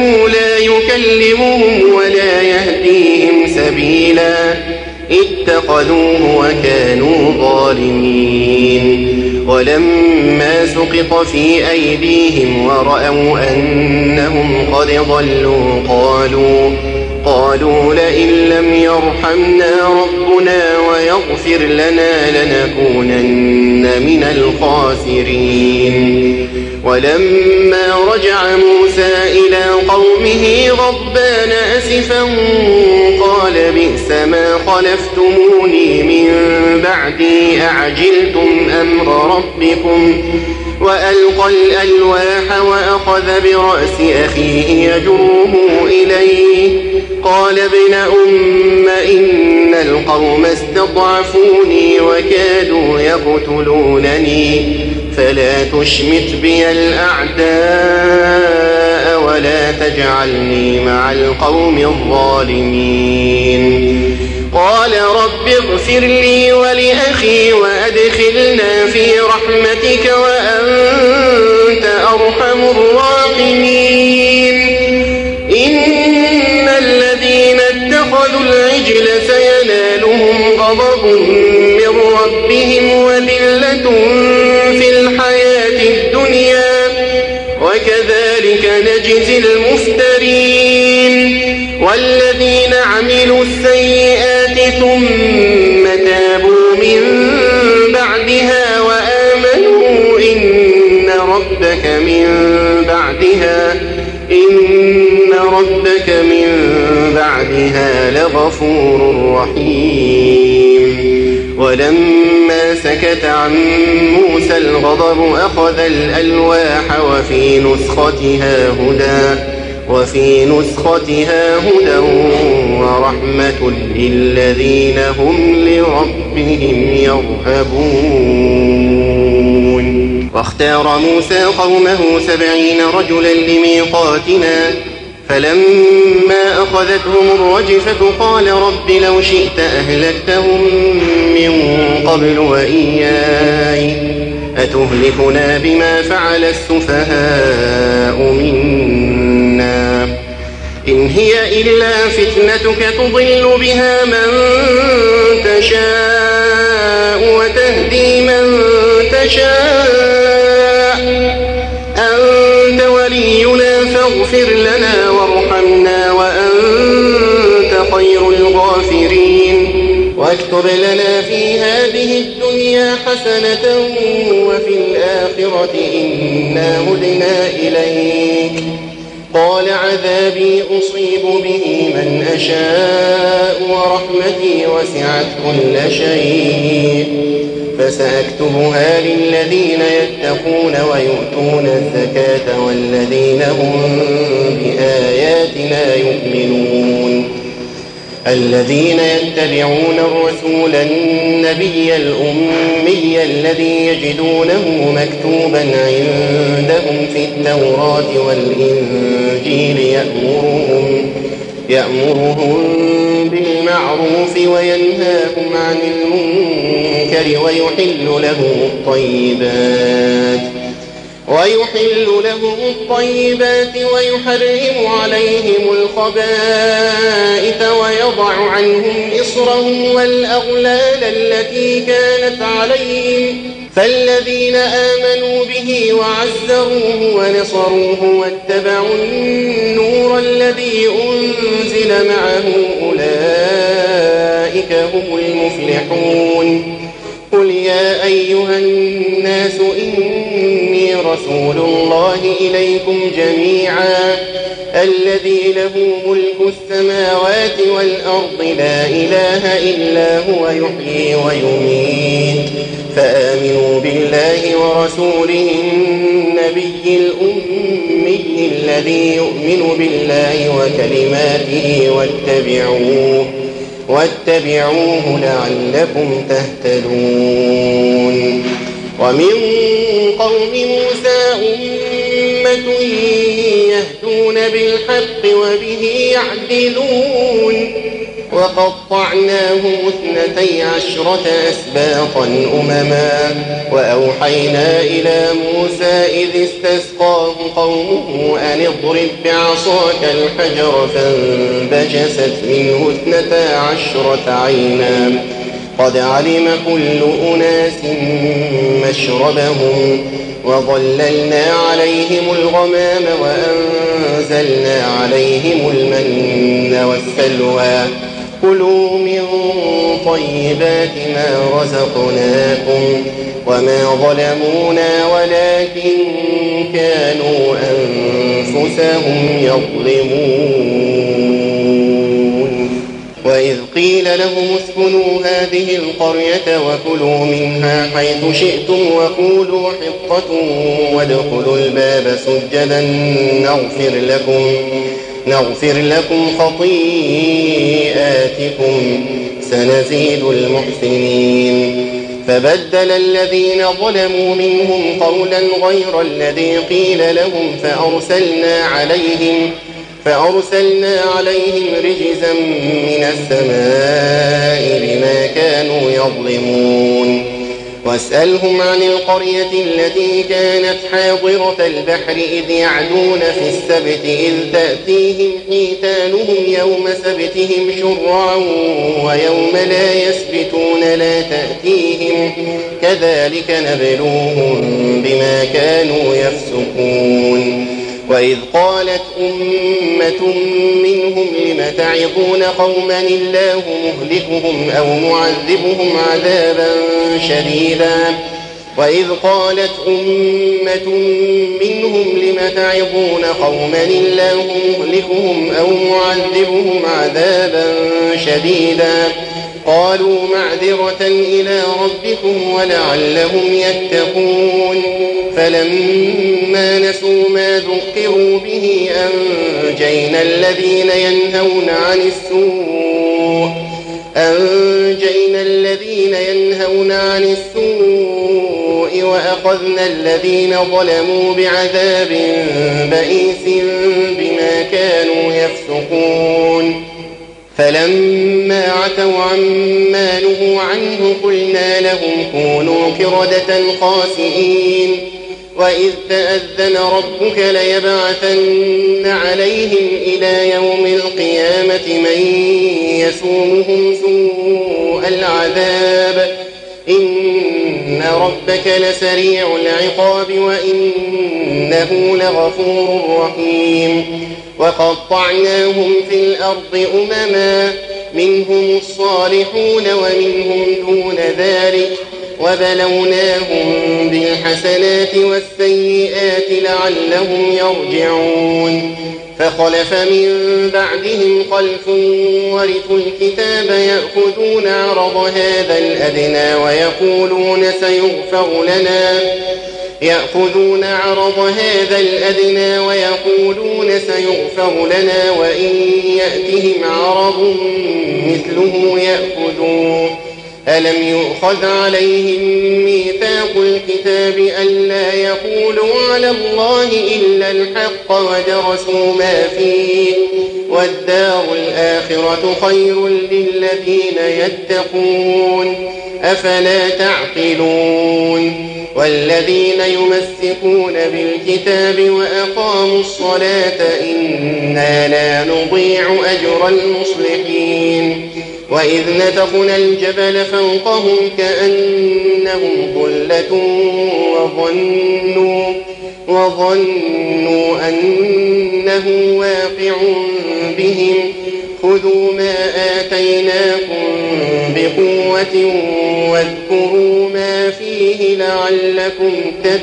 يكلمهم ولا يهديهم سبيلا اتخذوه وكانوا ظالمين. ولما سقط في أيديهم ورأوا أنهم قد ضلوا قالوا قالوا لئن لم يرحمنا ربنا ويغفر لنا لنكونن من الخاسرين. ولما رجع موسى إلى قومه غضبان أسفا قال بئس ما خلفتموني من بعدي أعجلتم أمر ربكم وألقى الألواح وأخذ برأس أخيه يجره إليه قال ابن أم إن القوم استضعفوني وكادوا يقتلونني فلا تشمت بي الأعداء ولا تجعلني مع القوم الظالمين. قال رب اغفر لي ولأخي وأدخلنا في رحمتك وأنت أرحم الراحمين. إن الذين اتخذوا العجل سينالهم غضب من ربهم وذلة في الحياة الدنيا وكذلك نجزي المفترين. والذين عملوا السيئات ثم تابوا من بعدها وآمنوا إن ربك من بعدها إن ربك من بعدها لغفور رحيم. ولما سكت عن موسى الغضب أخذ الألواح وفي نسختها هدى وفي نسختها هدى ورحمة للذين هم لربهم يرهبون. واختار موسى قومه سبعين رجلا لميقاتنا فلما أخذتهم الرجفة قال رب لو شئت أهلكتهم من قبل وإياي أتهلكنا بما فعل السفهاء منا إن هي إلا فتنتك تضل بها من تشاء وتهدي من تشاء أنت ولينا فاغفر لنا وارحمنا وأنت خير الغافرين. واكتب لنا في هذه الدنيا حسنة وفي الآخرة إنا هدنا إليك قال عذابي أصيب به من أشاء ورحمتي وسعت كل شيء فسأكتبها للذين يتقون ويؤتون الزكاة والذين هم بآياتنا يؤمنون. الذين يتبعون الرسول النبي الأمي الذي يجدونه مكتوبا عندهم في التوراة والإنجيل يأمرهم, يأمرهم بالمعروف وينهاهم عن المنكر ويحل لهم الطيبات ويحل لهم الطيبات ويحرم عليهم الخبائث ويضع عنهم إصرهم والأغلال التي كانت عليهم فالذين آمنوا به وعزروه ونصروه واتبعوا النور الذي أنزل معه أولئك هم المفلحون. قل يا أيها الناس إني رسول الله إليكم جميعا الذي له ملك السماوات والأرض لا إله إلا هو يحيي ويميت فآمنوا بالله ورسوله النبي الأمي الذي يؤمن بالله وكلماته واتبعوه واتبعوه لعلكم تهتدون. ومن قوم موسى أمة يهدون بالحق وبه يعدلون وقطعناهم اثنتي عشرة أسباطا أمما وأوحينا إلى موسى إذ استسقاه قومه أن اضرب بعصاك الحجر فانبجست منه اثنتا عشرة عينا قد علم كل أناس مشربهم وظللنا عليهم الغمام وأنزلنا عليهم المن والسلوى كلوا من طيبات ما رزقناكم وما ظلمونا ولكن كانوا أنفسهم يظلمون. وإذ قيل لهم اسكنوا هذه القرية وكلوا منها حيث شئتم وقولوا حطة وادخلوا الباب سجدا نغفر لكم نغفر لكم خطيئاتكم سنزيد المحسنين. فبدل الذين ظلموا منهم قولا غير الذي قيل لهم فأرسلنا عليهم فأرسلنا عليهم رجزا من السماء بما كانوا يظلمون. واسألهم عن القرية التي كانت حاضرة البحر إذ يعدون في السبت إذ تأتيهم حيتانهم يوم سبتهم شرعا ويوم لا يسبتون لا تأتيهم كذلك نبلوهم بما كانوا يفسقون. وإذ قالت أمة منهم لم تعظون قوما الله مهلكهم أو معذبهم عذابا شديدا وإذ قالت أمة منهم لم تعظون قوما الله مهلكهم أو معذبهم عذابا شديدا قالوا معذرة إلى ربكم ولعلهم يتقون. فلما نسوا ما ذكروا به أنجينا الذين ينهون عن السوء أنجينا الذين ينهون عن السوء وأخذنا الذين ظلموا بعذاب بئيس بما كانوا يفسقون. فلما عتوا عما نهوا عنه قلنا لهم كونوا قردة خاسئين. وإذ تأذن ربك ليبعثن عليهم إلى يوم القيامة من يسومهم سوء العذاب إن ربك لسريع العقاب وإنه لغفور رحيم. وقطعناهم في الأرض أمما منهم الصالحون ومنهم دون ذلك وبلوناهم بالحسنات والسيئات لعلهم يرجعون. فخلف من بعدهم خلف ورثوا الكتاب يأخذون عرض هذا الأدنى ويقولون سيغفر لنا يأخذون عرض هذا الأدنى ويقولون سيغفر لنا وإن يأتهم عرض مثله يأخذوه. ألم يؤخذ عليهم ميثاق الكتاب ألا يقولوا على الله إلا الحق ودرسوا ما فيه والدار الآخرة خير للذين يتقون أفلا تعقلون. والذين يمسكون بالكتاب وأقاموا الصلاة إنا لا نضيع أجر المصلحين. وإذ نتقنا الجبل فوقهم كأنهم ظلة وظنوا, وظنوا أنه واقع بهم خذوا ما آتيناكم بقوة واذكروا ما فيه لعلكم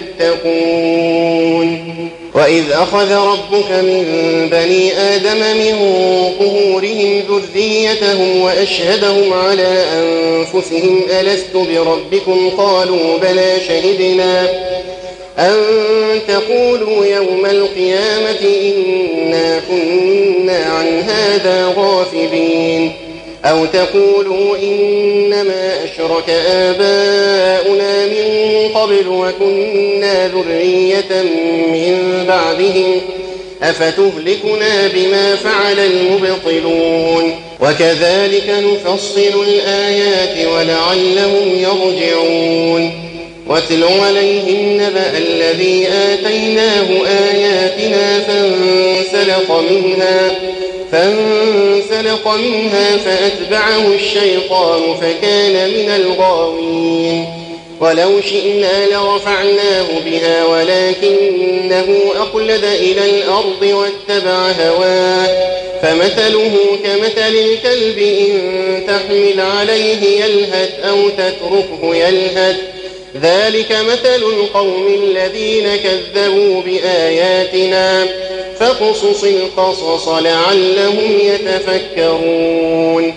تتقون. وإذ أخذ ربك من بني آدم من ظهورهم ذريتهم وأشهدهم على أنفسهم ألست بربكم قالوا بلى شهدنا أن تقولوا يوم القيامة إنا كنا عن هذا غافلين أو تقولوا إنما أشرك آباؤنا من قبل وكنا ذرية من بعدهم أفتهلكنا بما فعل المبطلون. وكذلك نفصل الآيات ولعلهم يرجعون واتل عليهم نبأ الذي آتيناه آياتنا فانسلخ منها فانسلخ منها فأتبعه الشيطان فكان من الغاوين ولو شئنا لرفعناه بها ولكنه أخلد إلى الأرض واتبع هواه فمثله كمثل الكلب إن تحمل عليه يلهث أو تتركه يلهث ذلك مثل القوم الذين كذبوا بآياتنا فاقصص القصص لعلهم يتفكرون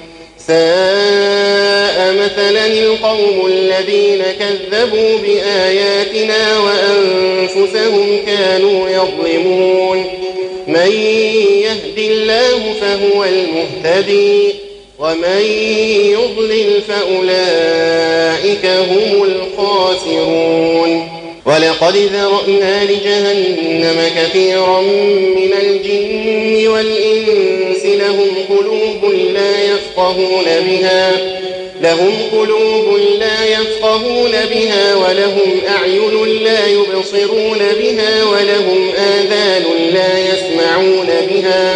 ساء مثلا القوم الذين كذبوا بآياتنا وأنفسهم كانوا يظلمون من يهد الله فهو المهتدي ومن يضلل فأولئك هم الخاسرون ولقد ذرأنا لجهنم كثيرا من الجن والإنس لهم قلوب لا يفقهون بها لهم قلوب لا يفقهون بها ولهم أعين لا يبصرون بها ولهم آذان لا يسمعون بها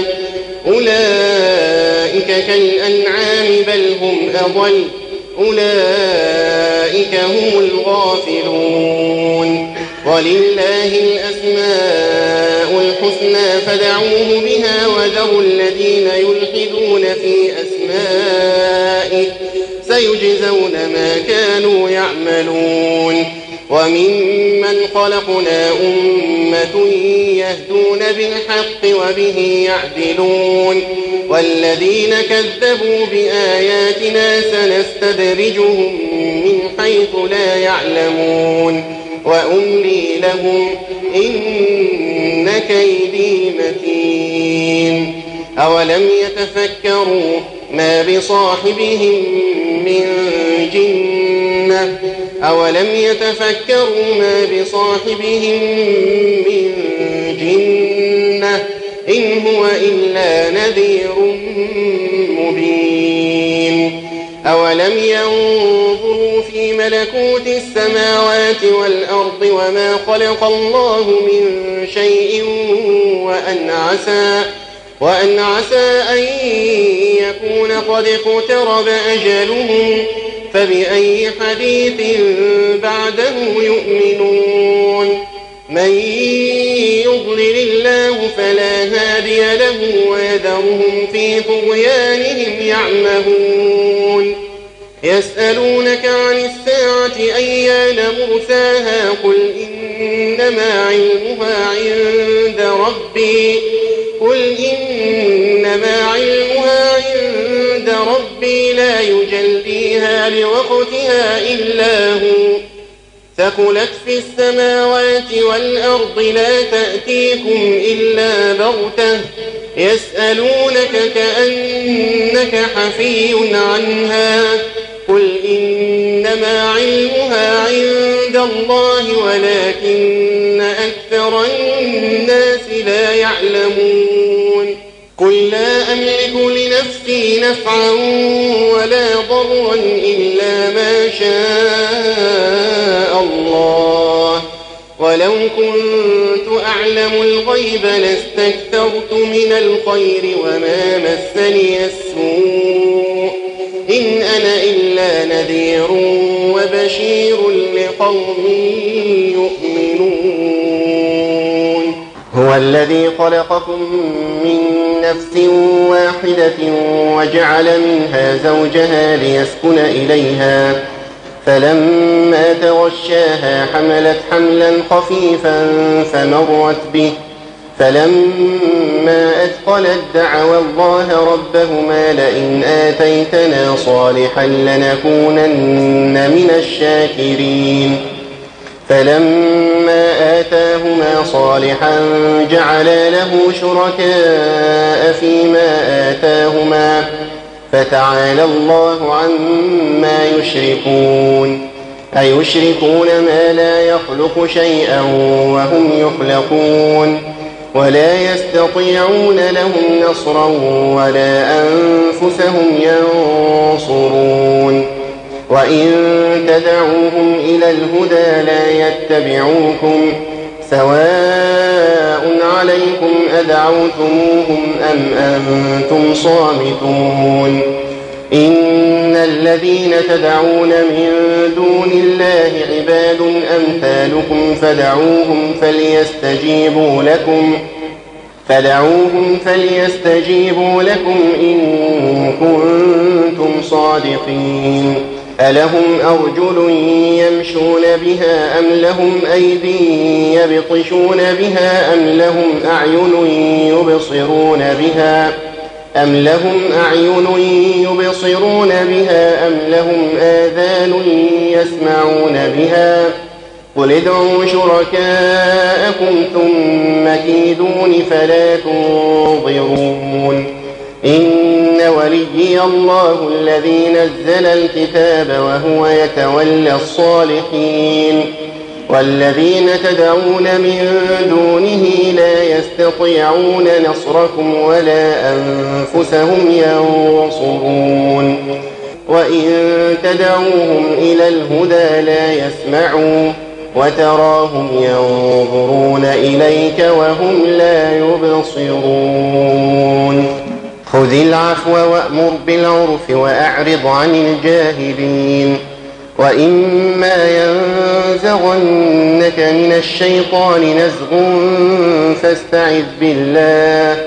أولئك كالأنعام بل هم أضل أولئك هم الغافلون ولله الأسماء الحسنى فدعوه بها وذروا الذين يلحدون في أسمائه سيجزون ما كانوا يعملون وممن خلقنا أمة يهدون بالحق وبه يعدلون والذين كذبوا بآياتنا سنستدرجهم من حيث لا يعلمون وأملي لهم إن كيدي متين أولم يتفكروا ما بصاحبهم من جنة أولم يتفكروا ما بصاحبهم من جنة إن هو إلا نذير مبين أولم ينظروا في ملكوت السماوات والأرض وما خلق الله من شيء وأن عسى وأن عسى أن يكون قد اقترب أجلهم فبأي حديث بعده يؤمنون من يضلل الله فلا هادي له ويذرهم في طغيانهم يعمهون يسألونك عن الساعة أيان مرساها قل إنما علمها عند ربي قل إنما علمها عند ربي لا يجليها لوقتها إلا هو ثقلت في السماوات والأرض لا تأتيكم إلا بغتة يسألونك كأنك حفي عنها قل إنما علمها عند الله ولكن أكثر الناس لا يعلمون قل لا أملك لنفسي نفعا ولا ضرا إلا ما شاء الله ولو كنت أعلم الغيب لاستكثرت من الخير وما مسني السوء إن أنا إلا نذير وبشير لقوم يؤمنون هو الذي خلقكم من نفس واحدة وجعل منها زوجها ليسكن إليها فلما تغشاها حملت حملا خفيفا فمرت به فلما أثقلت دعوا الله ربهما لئن آتيتنا صالحا لنكونن من الشاكرين فلما آتاهما صالحا جعلا له شركاء فيما آتاهما فتعالى الله عما يشركون أيشركون ما لا يخلق شيئا وهم يخلقون ولا يستطيعون لهم نصرا ولا أنفسهم ينصرون وإن تدعوهم إلى الهدى لا يتبعوكم سواء عليكم أدعوتموهم أم أنتم صامتون إن الذين تدعون من دون الله عباد أمثالكم فدعوهم فليستجيبوا لكم فدعوهم فليستجيبوا لكم إن كنتم صادقين ألهم أرجل يمشون بها أم لهم أيدي يبطشون بها أم لهم أعين يبصرون بها أم لهم أعين يبصرون بها أم لهم آذان يسمعون بها قل ادعوا شركاءكم ثم كيدون فلا تنظرون إن وليي الله الذي نزل الكتاب وهو يتولى الصالحين والذين تدعون من دونه لا يستطيعون نصركم ولا أنفسهم ينصرون وإن تدعوهم إلى الهدى لا يسمعوا وتراهم ينظرون إليك وهم لا يبصرون خذ العفو وأمر بالعرف وأعرض عن الجاهلين وإما ينزغنك من الشيطان نزغ فاستعذ بالله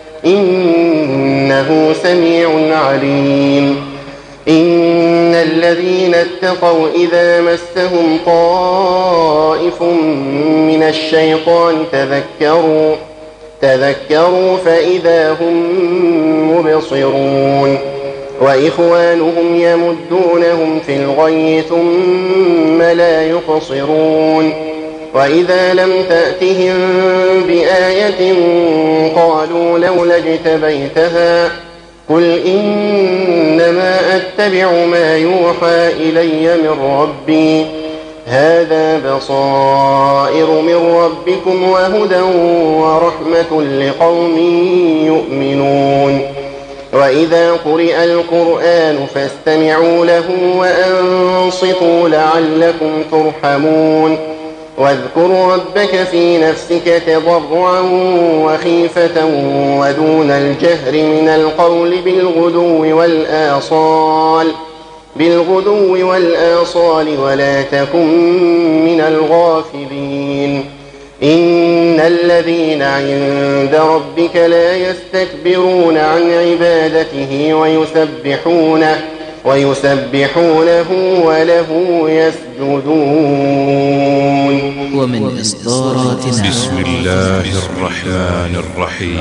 إنه سميع عليم إن الذين اتقوا إذا مسهم طائف من الشيطان تذكروا تذكروا فإذا هم مبصرون وإخوانهم يمدونهم في الغي ثم لا يقصرون وإذا لم تأتهم بآية قالوا لولا اجتبيتها قل إنما أتبع ما يوحى إلي من ربي هذا بصائر من ربكم وهدى ورحمة لقوم يؤمنون وإذا قرئ القرآن فاستمعوا له وأنصتوا لعلكم ترحمون واذكر ربك في نفسك تضرعا وخيفة ودون الجهر من القول بالغدو والآصال بالغدو والآصال ولا تكن من الغافلين إن الذين عند ربك لا يستكبرون عن عبادته ويسبحونه ويسبحونه وله يسجدون. ومن إصداراتنا بسم الله الرحمن الرحيم.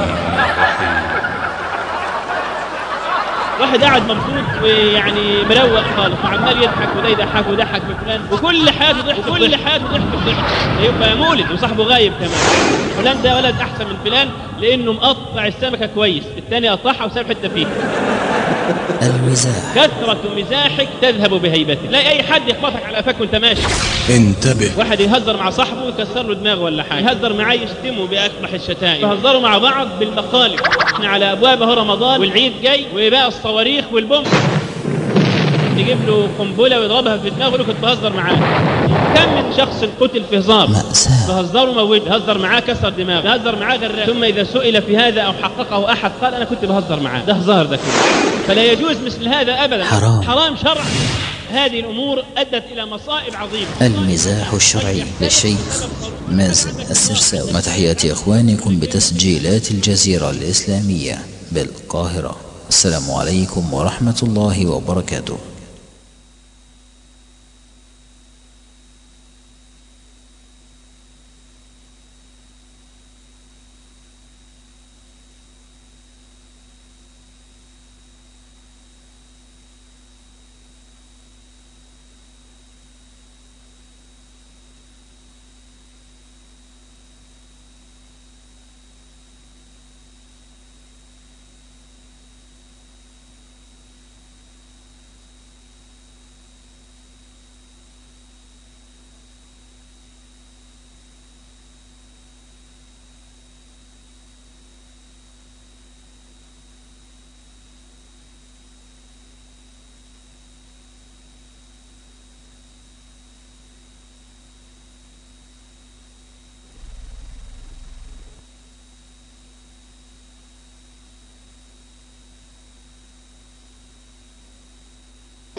واحد قاعد مبسوط ويعني مروق خالص وعمال يضحك وده يضحك ويضحك بفلان وكل حياته ضحك وكل حياته ضحك بضحك يبقى مولد وصاحبه غايب كمان. فلان ده ولد احسن من فلان لانه مقطع السمكه كويس، الثاني قطعها وساب حته فيها. المزاح. كثرة مزاحك تذهب بهيبتك. لا اي حد يخبطك على قفاك وانت ماشي. انتبه. واحد يهزر مع صاحبه ويكسر له دماغه ولا حاجه، يهزر معاه يشتمه باقبح الشتائم، يهزروا مع بعض بالمقالب. احنا على ابواب اهو رمضان والعيد جاي وبقى الصواريخ والبوم، يجيب له قنبله ويضربها في دماغه ويقول له كنت بهزر معاه. كم من شخص قتل في هزار، بهزره موت، بهزر معاه كسر دماغه، بهزر معاه غرق، ثم اذا سئل في هذا او حققه احد قال انا كنت بهزر معاه. ده هزار ده كله، فلا يجوز مثل هذا ابدا. حرام, حرام شرعا. هذه الامور ادت الى مصائب عظيمه. المزاح الشرعي للشيخ مازن السرساوي، مع تحيات اخوانكم بتسجيلات الجزيرة الإسلامية بالقاهرة. السلام عليكم ورحمة الله وبركاته.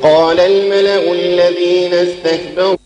قال الملأ الذين استكبروا